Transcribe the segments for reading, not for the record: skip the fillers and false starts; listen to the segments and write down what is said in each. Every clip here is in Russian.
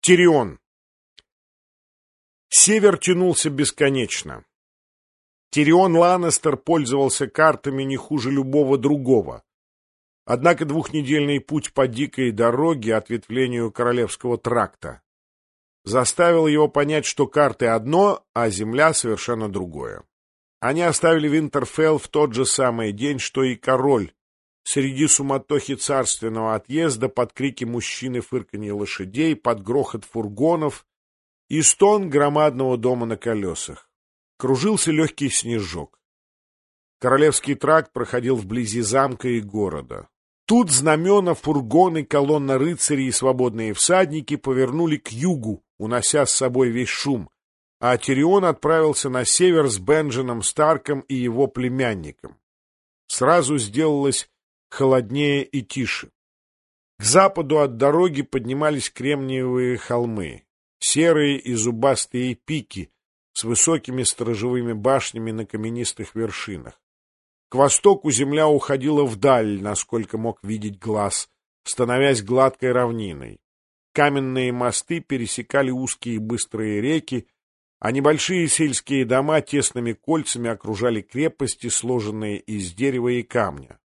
Тирион. Север тянулся бесконечно. Тирион Ланнистер пользовался картами не хуже любого другого. Однако двухнедельный путь по дикой дороге, ответвлению Королевского тракта, заставил его понять, что карты одно, а земля совершенно другое. Они оставили Винтерфелл в тот же самый день, что и король, среди суматохи царственного отъезда, под крики мужчин и фырканье лошадей, под грохот фургонов и стон громадного дома на колесах. Кружился легкий снежок. Королевский тракт проходил вблизи замка и города. Тут знамена, фургоны, колонна рыцарей и свободные всадники повернули к югу, унося с собой весь шум, а Тирион отправился на север с Бендженом Старком и его племянником. Сразу сделалось холоднее и тише. К западу от дороги поднимались кремниевые холмы, серые и зубастые пики с высокими сторожевыми башнями на каменистых вершинах. К востоку земля уходила вдаль, насколько мог видеть глаз, становясь гладкой равниной. Каменные мосты пересекали узкие быстрые реки, а небольшие сельские дома тесными кольцами окружали крепости, сложенные из дерева и камня.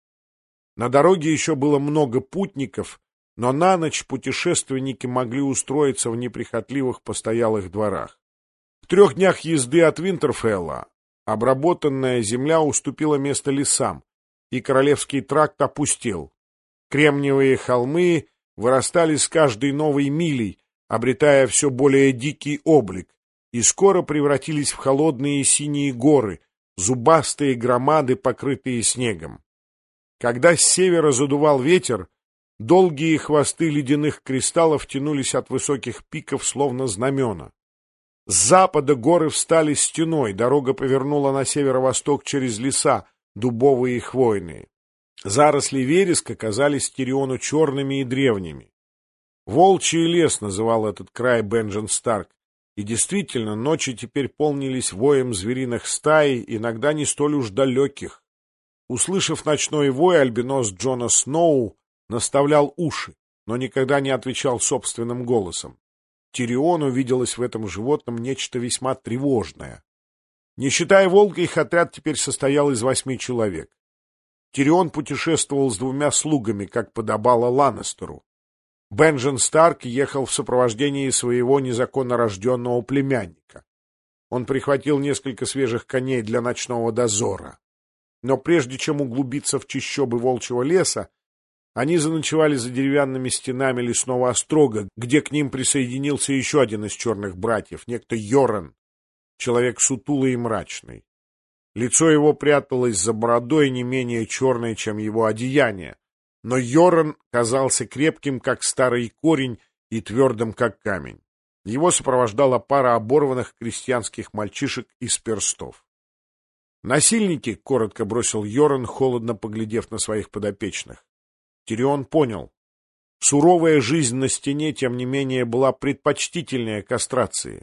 На дороге еще было много путников, но на ночь путешественники могли устроиться в неприхотливых постоялых дворах. В 3 днях езды от Винтерфелла обработанная земля уступила место лесам, и Королевский тракт опустел. Кремниевые холмы вырастали с каждой новой милей, обретая все более дикий облик, и скоро превратились в холодные синие горы, зубастые громады, покрытые снегом. Когда с севера задувал ветер, долгие хвосты ледяных кристаллов тянулись от высоких пиков, словно знамена. С запада горы встали стеной, дорога повернула на северо-восток через леса, дубовые и хвойные. Заросли вереска казались Тириону черными и древними. «Волчий лес» называл этот край Бенджен Старк, и действительно, ночи теперь полнились воем звериных стай, иногда не столь уж далеких. Услышав ночной вой, альбинос Джона Сноу наставлял уши, но никогда не отвечал собственным голосом. Тириону виделось в этом животном нечто весьма тревожное. Не считая волка, их отряд теперь состоял из 8 человек. Тирион путешествовал с 2 слугами, как подобало Ланнистеру. Бенджен Старк ехал в сопровождении своего незаконно рожденного племянника. Он прихватил несколько свежих коней для ночного дозора. Но прежде чем углубиться в чащобы волчьего леса, они заночевали за деревянными стенами лесного острога, где к ним присоединился еще один из черных братьев, некто Йоран, человек сутулый и мрачный. Лицо его пряталось за бородой, не менее черной, чем его одеяние, но Йоран казался крепким, как старый корень, и твердым, как камень. Его сопровождала пара оборванных крестьянских мальчишек из перстов. «Насильники», — коротко бросил Йоран, холодно поглядев на своих подопечных. Тирион понял. Суровая жизнь на стене, тем не менее, была предпочтительнее кастрации.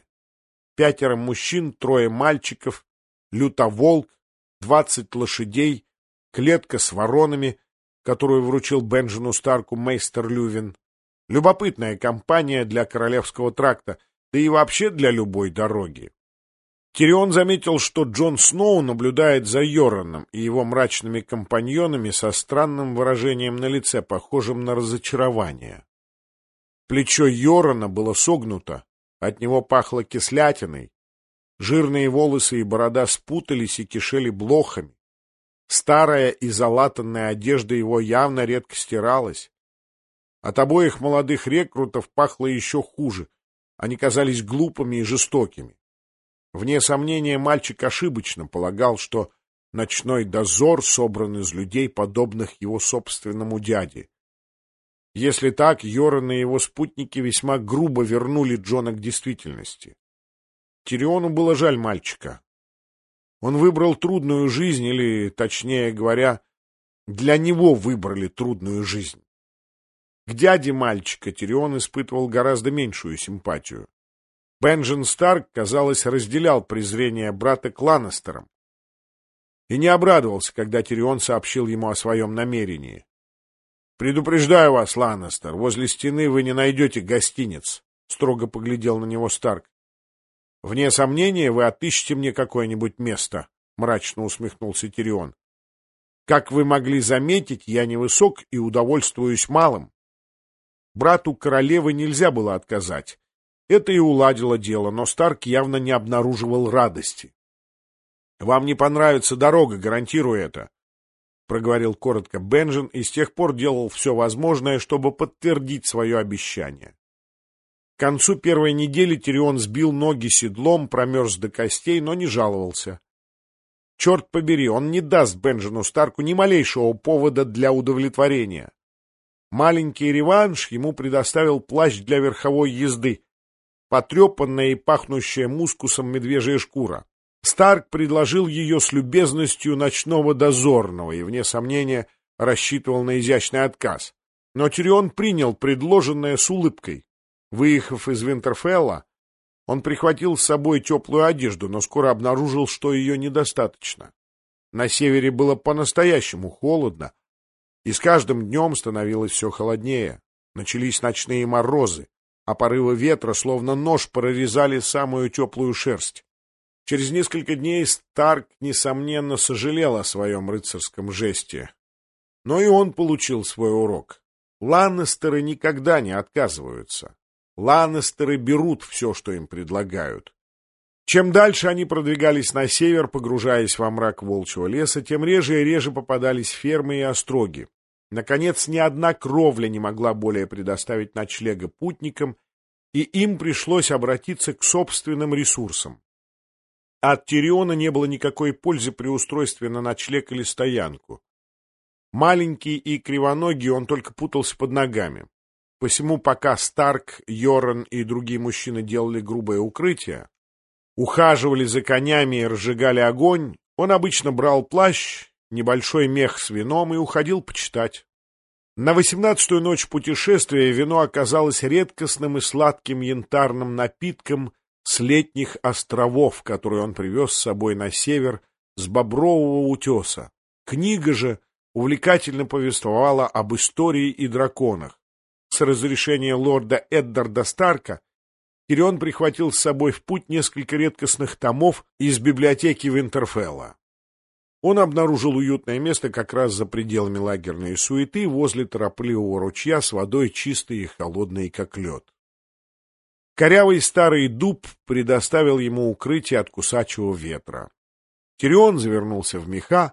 5 мужчин, 3 мальчиков, лютоволк, 20 лошадей, клетка с воронами, которую вручил Бенджену Старку мейстер Лювин. Любопытная компания для Королевского тракта, да и вообще для любой дороги. Тирион заметил, что Джон Сноу наблюдает за Йораном и его мрачными компаньонами со странным выражением на лице, похожим на разочарование. Плечо Йорана было согнуто, от него пахло кислятиной, жирные волосы и борода спутались и кишели блохами. Старая и залатанная одежда его явно редко стиралась. От обоих молодых рекрутов пахло еще хуже, они казались глупыми и жестокими. Вне сомнения, мальчик ошибочно полагал, что ночной дозор собран из людей, подобных его собственному дяде. Если так, Йоран и его спутники весьма грубо вернули Джона к действительности. Тириону было жаль мальчика. Он выбрал трудную жизнь, или, точнее говоря, для него выбрали трудную жизнь. К дяде мальчика Тирион испытывал гораздо меньшую симпатию. Бенджен Старк, казалось, разделял презрение брата к Ланнистерам и не обрадовался, когда Тирион сообщил ему о своем намерении. «Предупреждаю вас, Ланнистер, возле стены вы не найдете гостиниц. — строго поглядел на него Старк. — Вне сомнения, вы отыщете мне какое-нибудь место, — мрачно усмехнулся Тирион. — Как вы могли заметить, я невысок и удовольствуюсь малым. Брату королевы нельзя было отказать. Это и уладило дело, но Старк явно не обнаруживал радости. — Вам не понравится дорога, гарантирую это, — проговорил коротко Бенджен и с тех пор делал все возможное, чтобы подтвердить свое обещание. К концу первой недели Тирион сбил ноги седлом, промерз до костей, но не жаловался. Черт побери, он не даст Бенджену Старку ни малейшего повода для удовлетворения. Маленький реванш ему предоставил плащ для верховой езды, потрепанная и пахнущая мускусом медвежья шкура. Старк предложил ее с любезностью ночного дозорного и, вне сомнения, рассчитывал на изящный отказ. Но Тирион принял предложенное с улыбкой. Выехав из Винтерфелла, он прихватил с собой теплую одежду, но скоро обнаружил, что ее недостаточно. На севере было по-настоящему холодно, и с каждым днем становилось все холоднее. Начались ночные морозы, а порывы ветра, словно нож, прорезали самую теплую шерсть. Через несколько дней Старк, несомненно, сожалел о своем рыцарском жесте. Но и он получил свой урок. Ланнестеры никогда не отказываются. Ланнестеры берут все, что им предлагают. Чем дальше они продвигались на север, погружаясь во мрак волчьего леса, тем реже и реже попадались фермы и остроги. Наконец, ни одна кровля не могла более предоставить ночлега путникам, и им пришлось обратиться к собственным ресурсам. От Тириона не было никакой пользы при устройстве на ночлег или стоянку. Маленький и кривоногий, он только путался под ногами. Посему, пока Старк, Йоран и другие мужчины делали грубое укрытие, ухаживали за конями и разжигали огонь, он обычно брал плащ, небольшой мех с вином и уходил почитать. На 18-ю ночь путешествия вино оказалось редкостным и сладким янтарным напитком с летних островов, которые он привез с собой на север с Бобрового утеса. Книга же увлекательно повествовала об истории и драконах. С разрешения лорда Эддарда Старка Тирион прихватил с собой в путь несколько редкостных томов из библиотеки Винтерфелла. Он обнаружил уютное место как раз за пределами лагерной суеты, возле торопливого ручья с водой чистой и холодной, как лед. Корявый старый дуб предоставил ему укрытие от кусачего ветра. Тирион завернулся в меха,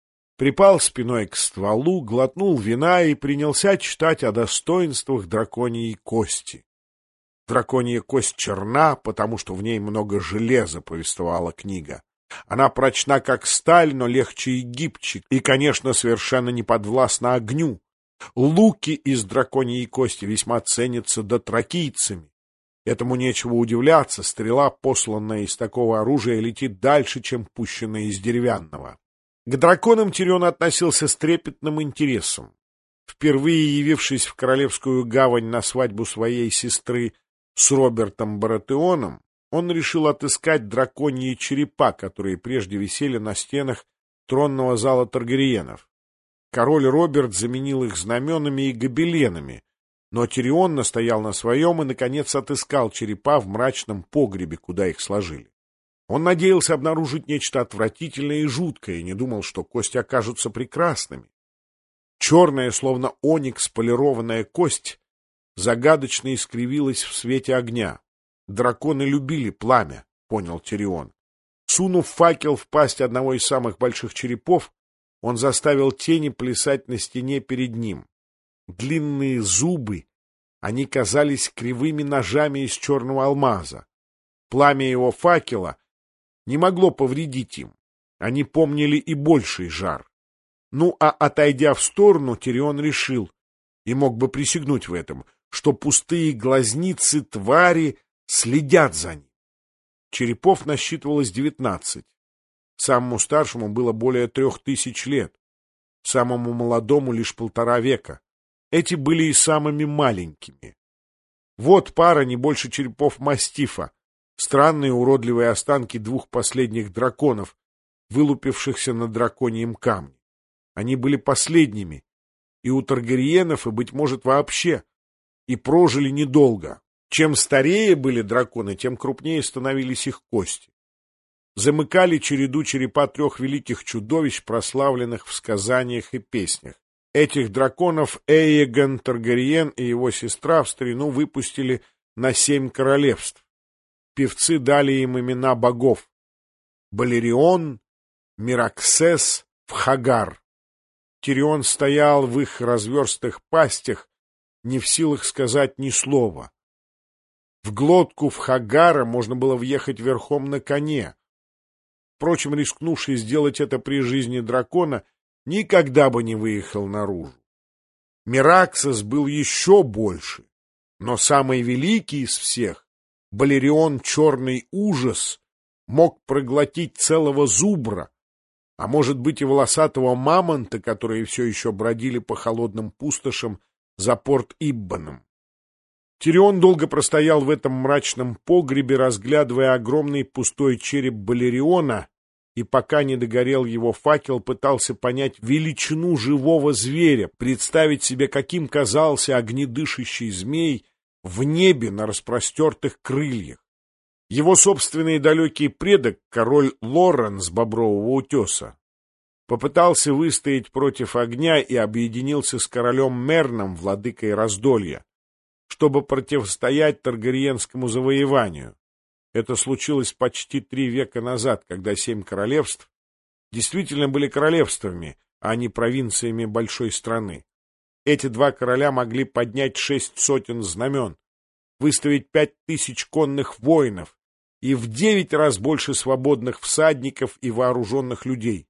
припал спиной к стволу, глотнул вина и принялся читать о достоинствах драконьей кости. Драконья кость черна, потому что в ней много железа, повествовала книга. Она прочна, как сталь, но легче и гибче, и, конечно, совершенно не подвластна огню. Луки из драконьей кости весьма ценятся дотракийцами. Этому нечего удивляться, стрела, посланная из такого оружия, летит дальше, чем пущенная из деревянного. К драконам Тирион относился с трепетным интересом. Впервые явившись в Королевскую гавань на свадьбу своей сестры с Робертом Баратеоном, он решил отыскать драконьи черепа, которые прежде висели на стенах тронного зала Таргариенов. Король Роберт заменил их знаменами и гобеленами, но Тирион настоял на своем и, наконец, отыскал черепа в мрачном погребе, куда их сложили. Он надеялся обнаружить нечто отвратительное и жуткое, и не думал, что кости окажутся прекрасными. Черная, словно оникс, полированная кость загадочно искривилась в свете огня. Драконы любили пламя, понял Тирион. Сунув факел в пасть одного из самых больших черепов, он заставил тени плясать на стене перед ним. Длинные зубы, они казались кривыми ножами из черного алмаза. Пламя его факела не могло повредить им. Они помнили и больший жар. Ну, а отойдя в сторону, Тирион решил, и мог бы присягнуть в этом, что пустые глазницы твари следят за ним. Черепов насчитывалось 19. Самому старшему было более 3000 лет, самому молодому лишь 1,5 века. Эти были и самыми маленькими. Вот пара не больше черепов мастифа, странные уродливые останки 2 последних драконов, вылупившихся на драконьем камне. Они были последними, и у Таргариенов, и, быть может, вообще, и прожили недолго. Чем старее были драконы, тем крупнее становились их кости. Замыкали череду черепа трех великих чудовищ, прославленных в сказаниях и песнях. Этих драконов Эегон Таргариен и его сестра в старину выпустили на 7 королевств. Певцы дали им имена богов: Балерион, Мираксес, Вхагар. Тирион стоял в их разверстых пастях, не в силах сказать ни слова. В глотку Вхагара можно было въехать верхом на коне. Впрочем, рискнувший сделать это при жизни дракона, никогда бы не выехал наружу. Мираксес был еще больше, но самый великий из всех, Балерион Черный Ужас, мог проглотить целого зубра, а может быть и волосатого мамонта, которые все еще бродили по холодным пустошам за порт Иббаном. Тирион долго простоял в этом мрачном погребе, разглядывая огромный пустой череп Балериона, и пока не догорел его факел, пытался понять величину живого зверя, представить себе, каким казался огнедышащий змей в небе на распростертых крыльях. Его собственный далекий предок, король Лорен с Бобрового утеса, попытался выстоять против огня и объединился с королем Мерном, владыкой Раздолья, чтобы противостоять Таргариенскому завоеванию. Это случилось почти 3 века назад, когда 7 королевств действительно были королевствами, а не провинциями большой страны. Эти 2 короля могли поднять 6 сотен знамен, выставить 5000 конных воинов и в 9 раз больше свободных всадников и вооруженных людей.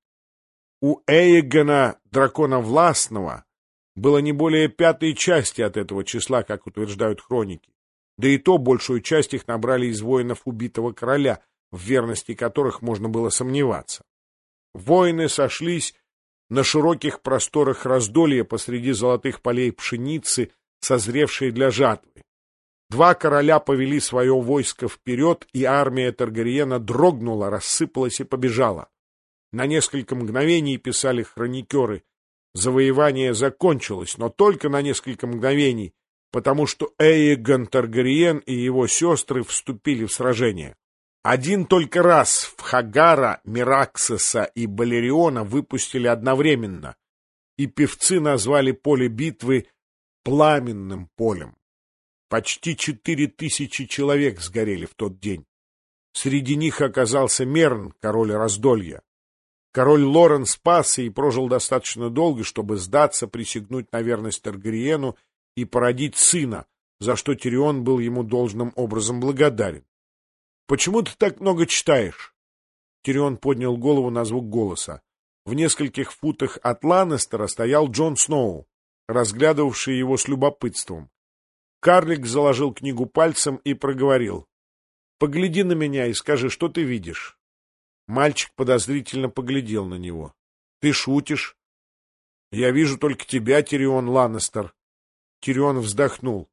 У Эегона, дракона властного, было не более 1/5 части от этого числа, как утверждают хроники. Да и то большую часть их набрали из воинов убитого короля, в верности которых можно было сомневаться. Воины сошлись на широких просторах Раздолья посреди золотых полей пшеницы, созревшей для жатвы. 2 короля повели свое войско вперед, и армия Таргариена дрогнула, рассыпалась и побежала. На несколько мгновений, писали хроникеры, завоевание закончилось, но только на несколько мгновений, потому что Эегон Таргариен и его сестры вступили в сражение. Один только раз Вхагара, Мираксеса и Балериона выпустили одновременно, и певцы назвали поле битвы «Пламенным полем». Почти 4000 человек сгорели в тот день. Среди них оказался Мерн, король Раздолья. Король Лорен спасся и прожил достаточно долго, чтобы сдаться, присягнуть на верность Таргариену и породить сына, за что Тирион был ему должным образом благодарен. — Почему ты так много читаешь? Тирион поднял голову на звук голоса. В нескольких футах от Ланнестера стоял Джон Сноу, разглядывавший его с любопытством. Карлик заложил книгу пальцем и проговорил: — Погляди на меня и скажи, что ты видишь. Мальчик подозрительно поглядел на него. — Ты шутишь? — Я вижу только тебя, Тирион Ланнестер. Тирион вздохнул.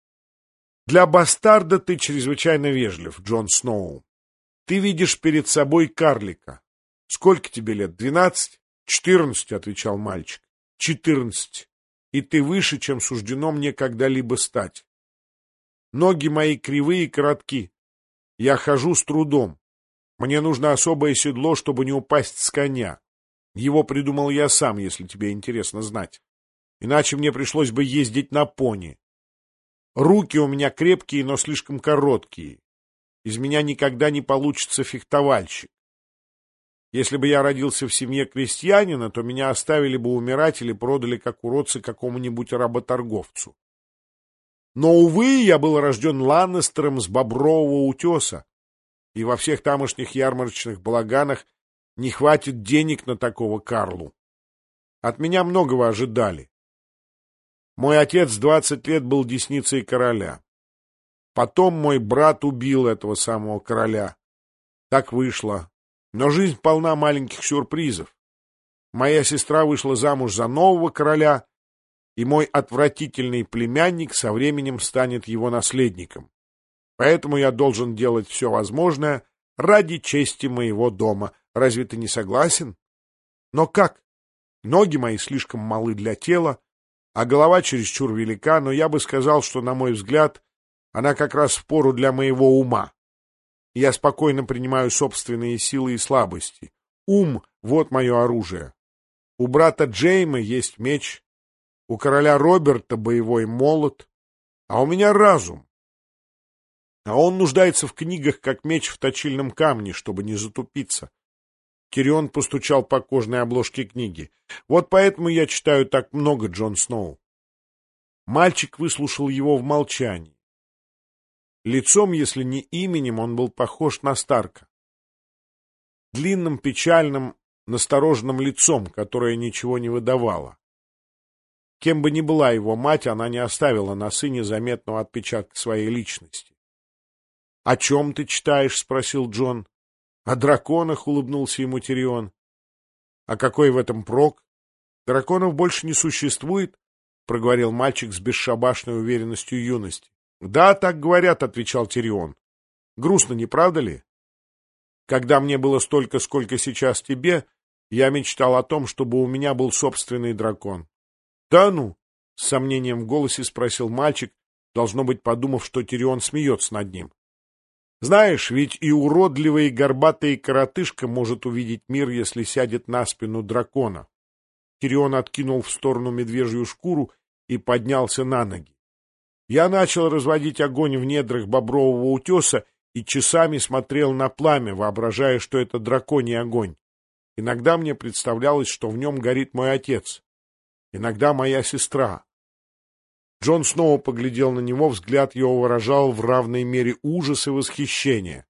— Для бастарда ты чрезвычайно вежлив, Джон Сноу. Ты видишь перед собой карлика. Сколько тебе лет? 12? 14, — отвечал мальчик. 14. И ты выше, чем суждено мне когда-либо стать. Ноги мои кривые и коротки. Я хожу с трудом. Мне нужно особое седло, чтобы не упасть с коня. Его придумал я сам, если тебе интересно знать. Иначе мне пришлось бы ездить на пони. Руки у меня крепкие, но слишком короткие. Из меня никогда не получится фехтовальщик. Если бы я родился в семье крестьянина, то меня оставили бы умирать или продали как уродца какому-нибудь работорговцу. Но, увы, я был рожден Ланнестером с Бобрового утеса, и во всех тамошних ярмарочных балаганах не хватит денег на такого Карлу. От меня многого ожидали. Мой отец 20 лет был десницей короля. Потом мой брат убил этого самого короля. Так вышло. Но жизнь полна маленьких сюрпризов. Моя сестра вышла замуж за нового короля, и мой отвратительный племянник со временем станет его наследником. Поэтому я должен делать все возможное ради чести моего дома. Разве ты не согласен? Но как? Ноги мои слишком малы для тела, а голова чересчур велика, но я бы сказал, что, на мой взгляд, Она как раз впору для моего ума. Я спокойно принимаю собственные силы и слабости. Ум — вот мое оружие. У брата Джейма есть меч, у короля Роберта боевой молот, а у меня разум. А он нуждается в книгах, как меч в точильном камне, чтобы не затупиться. Тирион постучал по кожаной обложке книги. Вот поэтому я читаю так много, Джон Сноу. Мальчик выслушал его в молчании. Лицом, если не именем, он был похож на Старка. Длинным, печальным, настороженным лицом, которое ничего не выдавало. Кем бы ни была его мать, она не оставила на сыне заметного отпечатка своей личности. — О чем ты читаешь? — спросил Джон. — О драконах, — улыбнулся ему Тирион. — А какой в этом прок? Драконов больше не существует? — проговорил мальчик с бесшабашной уверенностью юности. — Да, так говорят, — отвечал Тирион. — Грустно, не правда ли? Когда мне было столько, сколько сейчас тебе, я мечтал о том, чтобы у меня был собственный дракон. — Да ну? — с сомнением в голосе спросил мальчик, должно быть, подумав, что Тирион смеется над ним. — Знаешь, ведь и уродливый горбатый коротышка может увидеть мир, если сядет на спину дракона. Тирион откинул в сторону медвежью шкуру и поднялся на ноги. Я начал разводить огонь в недрах бобрового утеса и часами смотрел на пламя, воображая, что это драконий огонь. Иногда мне представлялось, что в нем горит мой отец, иногда моя сестра. Джон снова поглядел на него, взгляд его выражал в равной мере ужас и восхищение.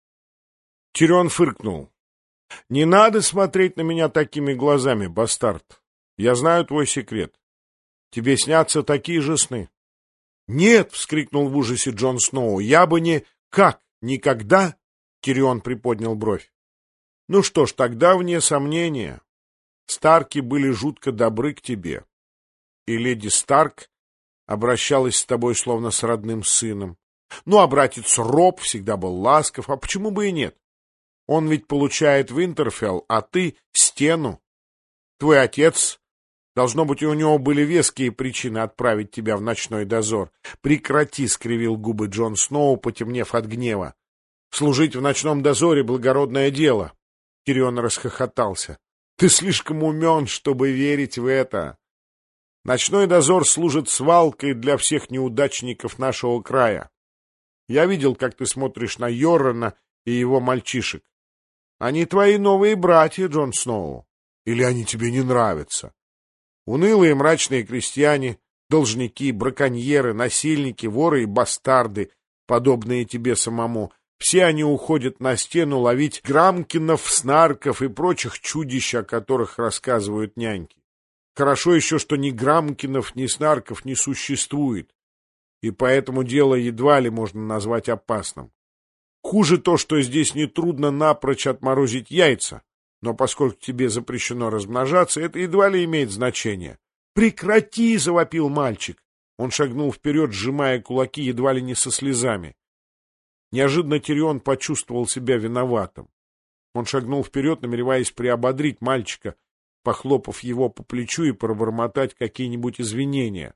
Тирион фыркнул. — Не надо смотреть на меня такими глазами, бастард. Я знаю твой секрет. Тебе снятся такие же сны. — Нет! — вскрикнул в ужасе Джон Сноу. — Я бы не... — Как? Никогда? — Тирион приподнял бровь. — Ну что ж, тогда вне сомнения. Старки были жутко добры к тебе. И леди Старк обращалась с тобой словно с родным сыном. Ну, а братец Роб всегда был ласков, а почему бы и нет? Он ведь получает Винтерфелл, а ты — стену. Твой отец... Должно быть, у него были веские причины отправить тебя в ночной дозор. Прекрати, — скривил губы Джон Сноу, потемнев от гнева. Служить в ночном дозоре — благородное дело. Тирион расхохотался. Ты слишком умен, чтобы верить в это. Ночной дозор служит свалкой для всех неудачников нашего края. Я видел, как ты смотришь на Йоррана и его мальчишек. Они твои новые братья, Джон Сноу. Или они тебе не нравятся? Унылые мрачные крестьяне, должники, браконьеры, насильники, воры и бастарды, подобные тебе самому, все они уходят на стену ловить грамкинов, снарков и прочих чудищ, о которых рассказывают няньки. Хорошо еще, что ни грамкинов, ни снарков не существует, и поэтому дело едва ли можно назвать опасным. Хуже то, что здесь нетрудно напрочь отморозить яйца. Но поскольку тебе запрещено размножаться, это едва ли имеет значение. «Прекрати!» — завопил мальчик. Он шагнул вперед, сжимая кулаки едва ли не со слезами. Неожиданно Тирион почувствовал себя виноватым. Он шагнул вперед, намереваясь приободрить мальчика, похлопав его по плечу и пробормотать какие-нибудь извинения.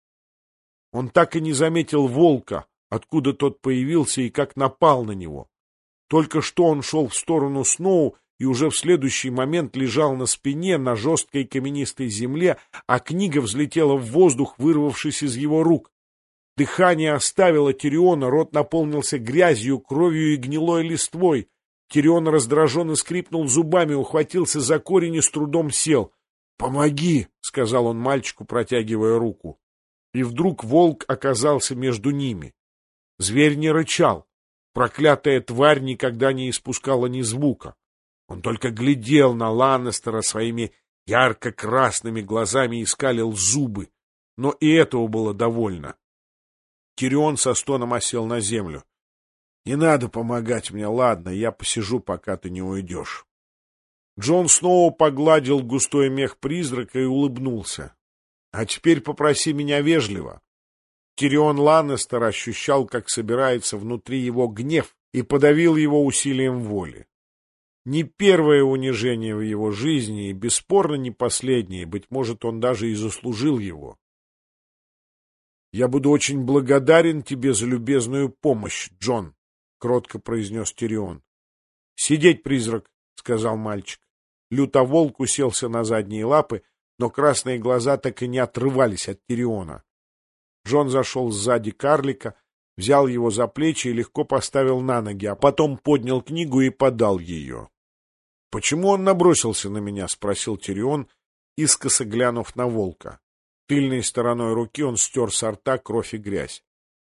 Он так и не заметил волка, откуда тот появился и как напал на него. Только что он шел в сторону Сноу, и уже в следующий момент лежал на спине на жесткой каменистой земле, а книга взлетела в воздух, вырвавшись из его рук. Дыхание оставило Тириона, рот наполнился грязью, кровью и гнилой листвой. Тирион раздраженно скрипнул зубами, ухватился за корень и с трудом сел. «Помоги!» — сказал он мальчику, протягивая руку. И вдруг волк оказался между ними. Зверь не рычал. Проклятая тварь никогда не испускала ни звука. Он только глядел на Ланнестера своими ярко-красными глазами и скалил зубы, но и этого было довольно. Тирион со стоном осел на землю. — Не надо помогать мне, ладно, я посижу, пока ты не уйдешь. Джон снова погладил густой мех призрака и улыбнулся. — А теперь попроси меня вежливо. Тирион Ланнестер ощущал, как собирается внутри его гнев, и подавил его усилием воли. Не первое унижение в его жизни, и бесспорно не последнее, быть может, он даже и заслужил его. «Я буду очень благодарен тебе за любезную помощь, Джон», — кротко произнес Тирион. «Сидеть, призрак», — сказал мальчик. Лютоволк уселся на задние лапы, но красные глаза так и не отрывались от Тириона. Джон зашел сзади карлика, взял его за плечи и легко поставил на ноги, а потом поднял книгу и подал ее. — Почему он набросился на меня? — спросил Тирион, искоса глянув на волка. Тыльной стороной руки он стер со рта кровь и грязь.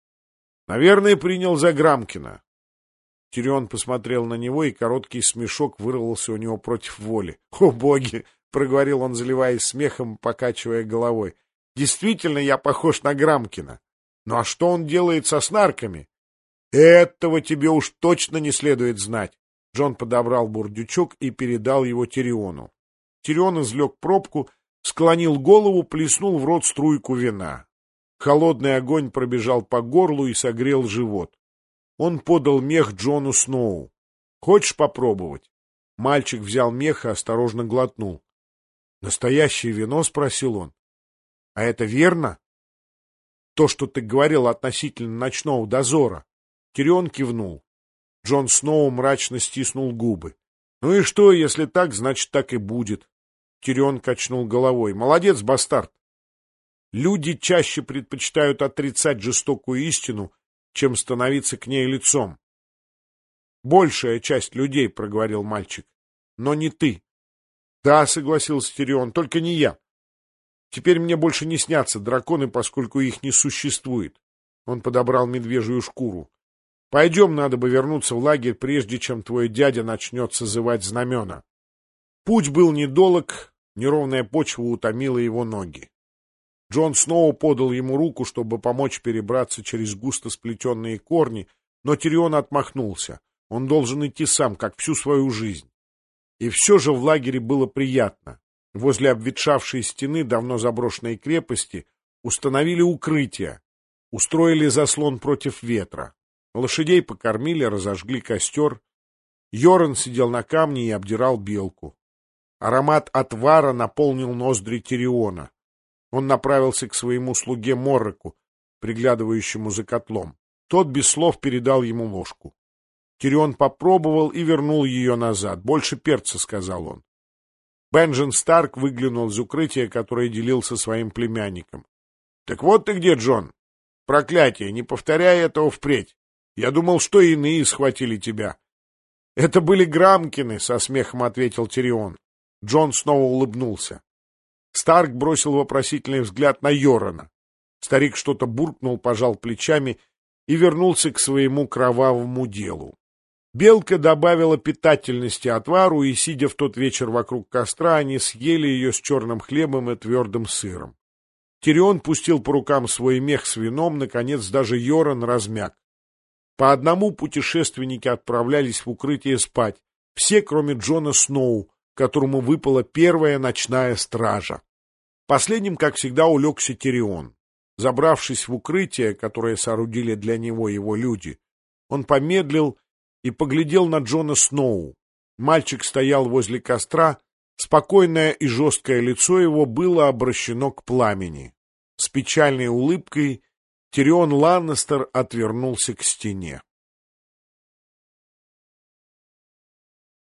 — Наверное, принял за Грамкина. Тирион посмотрел на него, и короткий смешок вырвался у него против воли. — О, боги! — проговорил он, заливаясь смехом, покачивая головой. — Действительно, я похож на Грамкина. Ну а что он делает со снарками? — Этого тебе уж точно не следует знать. Джон подобрал бурдючок и передал его Тириону. Тирион извлек пробку, склонил голову, плеснул в рот струйку вина. Холодный огонь пробежал по горлу и согрел живот. Он подал мех Джону Сноу. — Хочешь попробовать? Мальчик взял мех и осторожно глотнул. — Настоящее вино? — спросил он. — А это верно? — То, что ты говорил относительно ночного дозора. Тирион кивнул. Джон Сноу мрачно стиснул губы. — Ну и что, если так, значит, так и будет. Тирион качнул головой. — Молодец, бастард. Люди чаще предпочитают отрицать жестокую истину, чем становиться к ней лицом. — Большая часть людей, — проговорил мальчик, — но не ты. — Да, — согласился Тирион, — только не я. Теперь мне больше не снятся драконы, поскольку их не существует. Он подобрал медвежью шкуру. Пойдем, надо бы вернуться в лагерь, прежде чем твой дядя начнет созывать знамена. Путь был недолог, неровная почва утомила его ноги. Джон снова подал ему руку, чтобы помочь перебраться через густо сплетенные корни, но Тирион отмахнулся. Он должен идти сам, как всю свою жизнь. И все же в лагере было приятно. Возле обветшавшей стены давно заброшенной крепости установили укрытие, устроили заслон против ветра. Лошадей покормили, разожгли костер. Йоран сидел на камне и обдирал белку. Аромат отвара наполнил ноздри Тириона. Он направился к своему слуге Морреку, приглядывающему за котлом. Тот без слов передал ему ложку. Тирион попробовал и вернул ее назад. «Больше перца», — сказал он. Бенджен Старк выглянул из укрытия, которое делил со своим племянником. — Так вот ты где, Джон? Проклятие, не повторяй этого впредь. Я думал, что иные схватили тебя. — Это были Грамкины, — со смехом ответил Тирион. Джон снова улыбнулся. Старк бросил вопросительный взгляд на Йорана. Старик что-то буркнул, пожал плечами и вернулся к своему кровавому делу. Белка добавила питательности отвару, и, сидя в тот вечер вокруг костра, они съели ее с черным хлебом и твердым сыром. Тирион пустил по рукам свой мех с вином, наконец даже Йоран размяк. По одному путешественники отправлялись в укрытие спать, все, кроме Джона Сноу, которому выпала первая ночная стража. Последним, как всегда, улегся Тирион. Забравшись в укрытие, которое соорудили для него его люди, он помедлил и поглядел на Джона Сноу. Мальчик стоял возле костра, спокойное и жесткое лицо его было обращено к пламени. С печальной улыбкой Тирион Ланнистер отвернулся к стене.